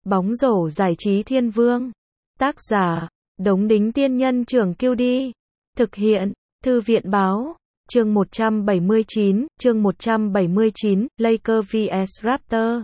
Bóng rổ giải trí thiên vương. Tác giả, Đống Đính Tiên Nhân Trưởng QD. Thực hiện, Thư viện Báo. Chương 179, Lakers vs Raptors.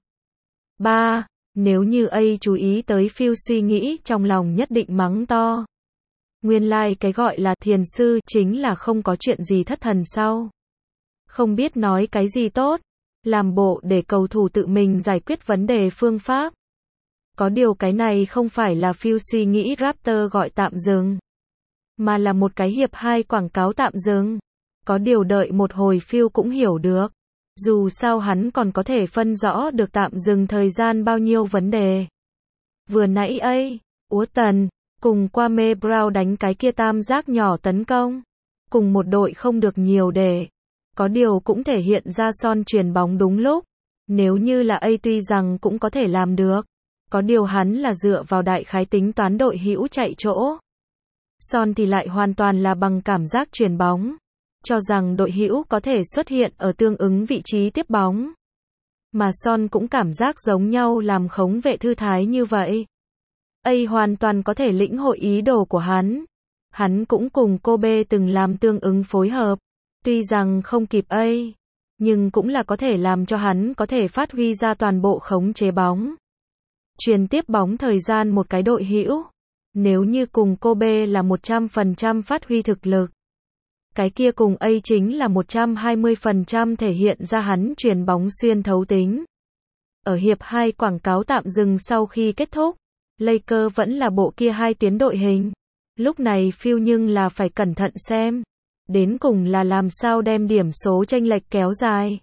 3. Nếu như A chú ý tới Phil suy nghĩ trong lòng nhất định mắng to. Nguyên lai cái gọi là thiền sư chính là không có chuyện gì thất thần sau. Không biết nói cái gì tốt, làm bộ để cầu thủ tự mình giải quyết vấn đề phương pháp. Có điều cái này không phải là Phil suy nghĩ Raptors gọi tạm dừng, mà là một cái hiệp 2 quảng cáo tạm dừng. Có điều đợi một hồi Phil cũng hiểu được. Dù sao hắn còn có thể phân rõ được tạm dừng thời gian bao nhiêu vấn đề. Vừa nãy Uorton cùng Kwame Brown đánh cái kia tam giác nhỏ tấn công. Cùng một đội không được nhiều để. Có điều cũng thể hiện ra Son chuyền bóng đúng lúc. Nếu như là A tuy rằng cũng có thể làm được. Có điều hắn là dựa vào đại khái tính toán đội hữu chạy chỗ. Son thì lại hoàn toàn là bằng cảm giác chuyền bóng. Cho rằng đội hữu có thể xuất hiện ở tương ứng vị trí tiếp bóng. Mà Son cũng cảm giác giống nhau làm khống vệ thư thái như vậy. A hoàn toàn có thể lĩnh hội ý đồ của hắn. Hắn cũng cùng Kobe từng làm tương ứng phối hợp. Tuy rằng không kịp A, nhưng cũng là có thể làm cho hắn có thể phát huy ra toàn bộ khống chế bóng. Truyền tiếp bóng thời gian một cái đội hữu. Nếu như cùng Kobe là 100% phát huy thực lực. Cái kia cùng A chính là 120% thể hiện ra hắn truyền bóng xuyên thấu tính. Ở hiệp 2 quảng cáo tạm dừng sau khi kết thúc, Lakers vẫn là bộ kia hai tiến đội hình. Lúc này Phil nhưng là phải cẩn thận xem. Đến cùng là làm sao đem điểm số chênh lệch kéo dài.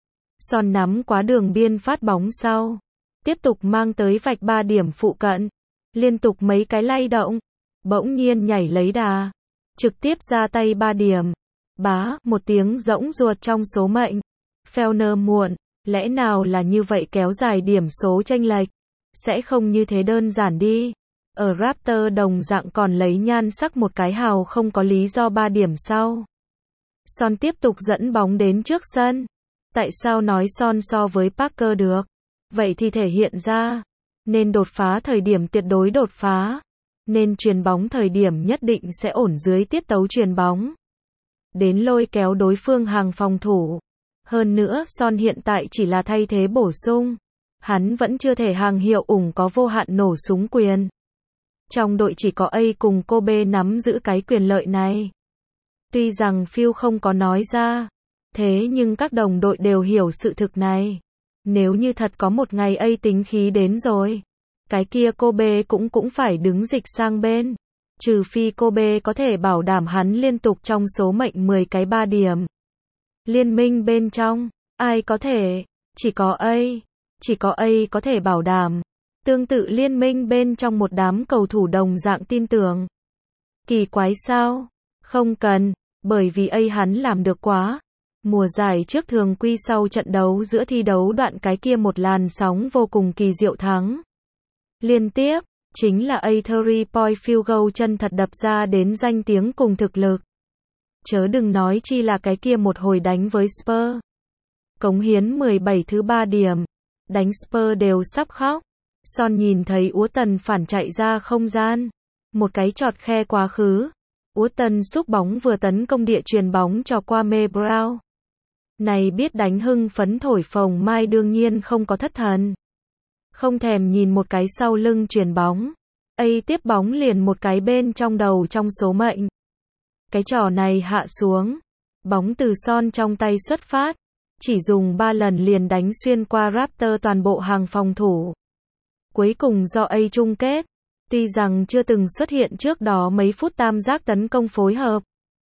Son nắm quá đường biên phát bóng sau. Tiếp tục mang tới vạch 3 điểm phụ cận. Liên tục mấy cái lay động. Bỗng nhiên nhảy lấy đà. Trực tiếp ra tay 3 điểm. Bá, một tiếng rỗng ruột trong số mệnh. Felner muộn. Lẽ nào là như vậy kéo dài điểm số chênh lệch? Sẽ không như thế đơn giản đi. Ở Raptors đồng dạng còn lấy nhan sắc một cái hào không có lý do 3 điểm sau. Son tiếp tục dẫn bóng đến trước sân. Tại sao nói Son so với Parker được? Vậy thì thể hiện ra. Nên đột phá thời điểm tuyệt đối đột phá. Nên chuyền bóng thời điểm nhất định sẽ ổn dưới tiết tấu chuyền bóng. Đến lôi kéo đối phương hàng phòng thủ. Hơn nữa Son hiện tại chỉ là thay thế bổ sung. Hắn vẫn chưa thể hàng hiệu ủng có vô hạn nổ súng quyền. Trong đội chỉ có A cùng Kobe nắm giữ cái quyền lợi này. Tuy rằng Phil không có nói ra. Thế nhưng các đồng đội đều hiểu sự thực này. Nếu như thật có một ngày A tính khí đến rồi. Cái kia Kobe cũng phải đứng dịch sang bên. Trừ phi Kobe có thể bảo đảm hắn liên tục trong số mệnh 10 cái 3 điểm. Liên minh bên trong, ai có thể? Chỉ có A. Chỉ có A có thể bảo đảm. Tương tự liên minh bên trong một đám cầu thủ đồng dạng tin tưởng. Kỳ quái sao? Không cần, bởi vì A hắn làm được quá. Mùa giải trước thường quy sau trận đấu giữa thi đấu đoạn cái kia một làn sóng vô cùng kỳ diệu thắng. Liên tiếp, chính là A 3-point field goal chân thật đập ra đến danh tiếng cùng thực lực. Chớ đừng nói chi là cái kia một hồi đánh với Spurs. Cống hiến 17 thứ 3 điểm. Đánh Spurs đều sắp khóc. Son nhìn thấy Uorton phản chạy ra không gian. Một cái chọt khe quá khứ. Uorton xúc bóng vừa tấn công địa chuyền bóng cho Kwame Brown. Này biết đánh hưng phấn thổi phồng mai đương nhiên không có thất thần. Không thèm nhìn một cái sau lưng chuyền bóng. A tiếp bóng liền một cái bên trong đầu trong số mệnh. Cái trò này hạ xuống. Bóng từ Son trong tay xuất phát. Chỉ dùng 3 lần liền đánh xuyên qua Raptors toàn bộ hàng phòng thủ. Cuối cùng do A chung kết. Tuy rằng chưa từng xuất hiện trước đó mấy phút tam giác tấn công phối hợp.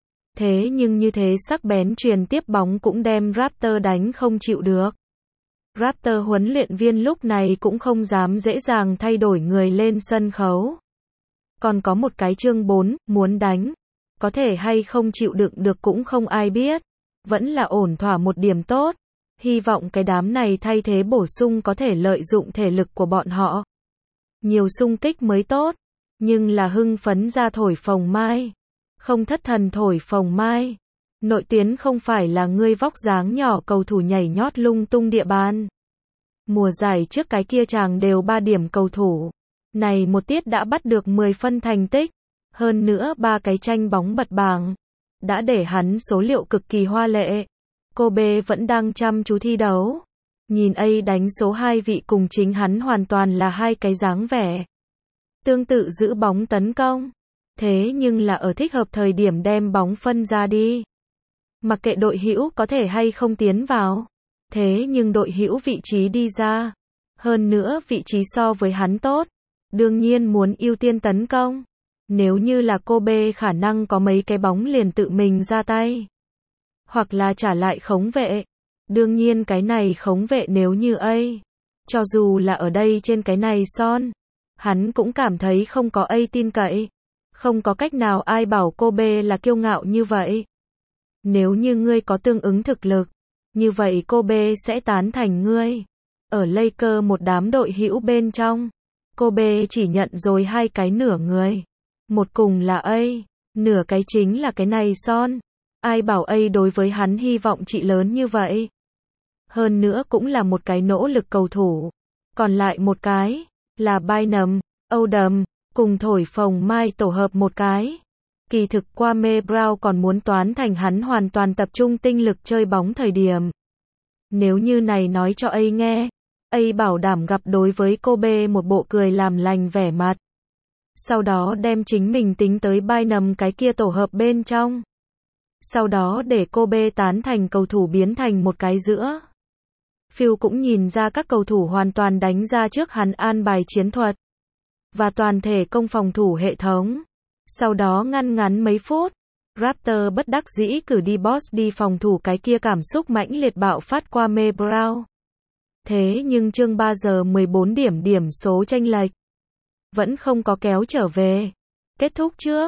Thế nhưng như thế sắc bén truyền tiếp bóng cũng đem Raptors đánh không chịu được. Raptors huấn luyện viên lúc này cũng không dám dễ dàng thay đổi người lên sân khấu. Còn có một cái chương 4, muốn đánh. Có thể hay không chịu đựng được cũng không ai biết. Vẫn là ổn thỏa một điểm tốt. Hy vọng cái đám này thay thế bổ sung có thể lợi dụng thể lực của bọn họ. Nhiều xung kích mới tốt. Nhưng là hưng phấn ra thổi phồng mai. Không thất thần thổi phồng mai. Nội tuyến không phải là ngươi vóc dáng nhỏ cầu thủ nhảy nhót lung tung địa bàn. Mùa giải trước cái kia chàng đều 3 điểm cầu thủ. Này một tiết đã bắt được 10 phân thành tích. Hơn nữa 3 cái tranh bóng bật bảng. Đã để hắn số liệu cực kỳ hoa lệ. Kobe vẫn đang chăm chú thi đấu. Nhìn A đánh số 2 vị cùng chính hắn hoàn toàn là hai cái dáng vẻ. Tương tự giữ bóng tấn công. Thế nhưng là ở thích hợp thời điểm đem bóng phân ra đi. Mặc kệ đội hữu có thể hay không tiến vào. Thế nhưng đội hữu vị trí đi ra. Hơn nữa vị trí so với hắn tốt. Đương nhiên muốn ưu tiên tấn công. Nếu như là Kobe khả năng có mấy cái bóng liền tự mình ra tay. Hoặc là trả lại khống vệ. Đương nhiên cái này khống vệ nếu như A. Cho dù là ở đây trên cái này Son. Hắn cũng cảm thấy không có A tin cậy. Không có cách nào ai bảo Kobe là kiêu ngạo như vậy. Nếu như ngươi có tương ứng thực lực. Như vậy Kobe sẽ tán thành ngươi. Ở Lakers một đám đội hữu bên trong. Kobe chỉ nhận rồi 2 cái nửa người. Một cùng là A. Nửa cái chính là cái này Son. Ai bảo A đối với hắn hy vọng trị lớn như vậy. Hơn nữa cũng là một cái nỗ lực cầu thủ. Còn lại một cái là Bynum, Odom, cùng thổi phồng mai tổ hợp một cái. Kỳ thực Kwame Brown còn muốn toán thành hắn hoàn toàn tập trung tinh lực chơi bóng thời điểm. Nếu như này nói cho A nghe, A bảo đảm gặp đối với Kobe một bộ cười làm lành vẻ mặt. Sau đó đem chính mình tính tới Bynum cái kia tổ hợp bên trong. Sau đó để Kobe tán thành cầu thủ biến thành một cái giữa. Phil cũng nhìn ra các cầu thủ hoàn toàn đánh ra trước hắn an bài chiến thuật. Và toàn thể công phòng thủ hệ thống. Sau đó ngắn mấy phút. Raptor bất đắc dĩ cử đi Boss đi phòng thủ cái kia cảm xúc mãnh liệt bạo phát qua Kwame Brown. Thế nhưng chương 3 giờ 14 điểm số chênh lệch. Vẫn không có kéo trở về. Kết thúc trước.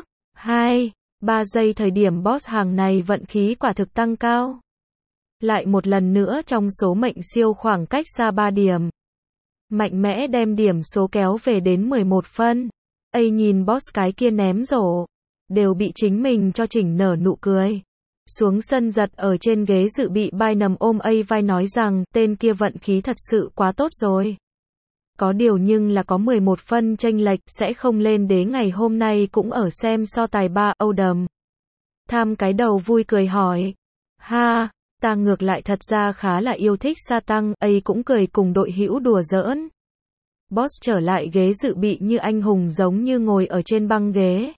2-3 giây thời điểm Boss hàng này vận khí quả thực tăng cao. Lại một lần nữa trong số mệnh siêu khoảng cách xa 3 điểm. Mạnh mẽ đem điểm số kéo về đến 11 phân. A nhìn Boss cái kia ném rổ. Đều bị chính mình cho chỉnh nở nụ cười. Xuống sân giật ở trên ghế dự bị Bynum ôm A vai nói rằng tên kia vận khí thật sự quá tốt rồi. Có điều nhưng là có 11 phân chênh lệch sẽ không lên đế ngày hôm nay cũng ở xem so tài 3 Odom. Tham cái đầu vui cười hỏi. Ha, ta ngược lại thật ra khá là yêu thích sa tăng. A cũng cười cùng đội hữu đùa giỡn. Boss trở lại ghế dự bị như anh hùng giống như ngồi ở trên băng ghế.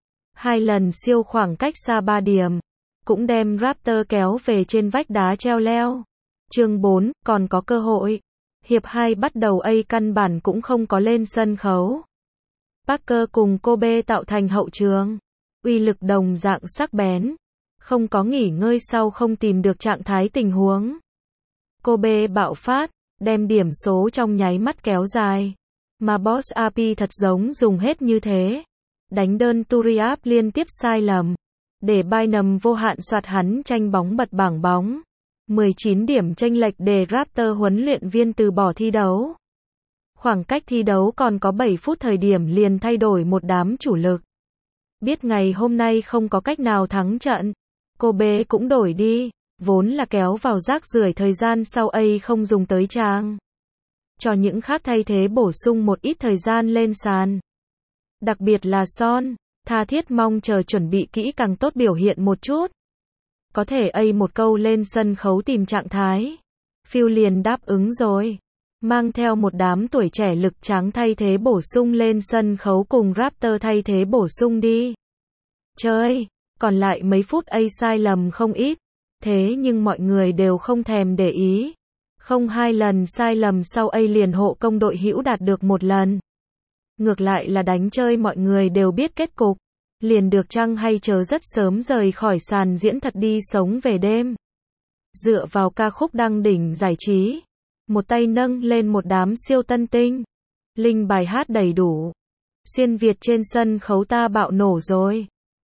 2 lần siêu khoảng cách xa 3 điểm. Cũng đem Raptor kéo về trên vách đá treo leo. Chương 4, còn có cơ hội. Hiệp 2 bắt đầu A căn bản cũng không có lên sân khấu. Parker cùng Kobe tạo thành hậu trường. Uy lực đồng dạng sắc bén. Không có nghỉ ngơi sau không tìm được trạng thái tình huống. Kobe bạo phát, đem điểm số trong nháy mắt kéo dài. Mà Boss AP thật giống dùng hết như thế. Đánh đơn Turiaf liên tiếp sai lầm. Để Bynum vô hạn soạt hắn tranh bóng bật bảng bóng. 19 điểm chênh lệch để Raptor huấn luyện viên từ bỏ thi đấu. Khoảng cách thi đấu còn có 7 phút thời điểm liền thay đổi một đám chủ lực. Biết ngày hôm nay không có cách nào thắng trận. Kobe cũng đổi đi. Vốn là kéo vào rác rưởi thời gian sau A không dùng tới trang. Cho những khác thay thế bổ sung một ít thời gian lên sàn. Đặc biệt là Son. Tha thiết mong chờ chuẩn bị kỹ càng tốt biểu hiện một chút. Có thể A một câu lên sân khấu tìm trạng thái. Phil liền đáp ứng rồi. Mang theo một đám tuổi trẻ lực tráng thay thế bổ sung lên sân khấu cùng Raptor thay thế bổ sung đi. Chơi. Còn lại mấy phút A sai lầm không ít. Thế nhưng mọi người đều không thèm để ý. Không 2 lần sai lầm sau A liền hộ công đội hữu đạt được 1 lần. Ngược lại là đánh chơi mọi người đều biết kết cục. Liền được chăng hay chờ rất sớm rời khỏi sàn diễn thật đi sống về đêm. Dựa vào ca khúc đăng đỉnh giải trí. Một tay nâng lên một đám siêu tân tinh. Linh bài hát đầy đủ. Xuyên Việt trên sân khấu ta bạo nổ rồi.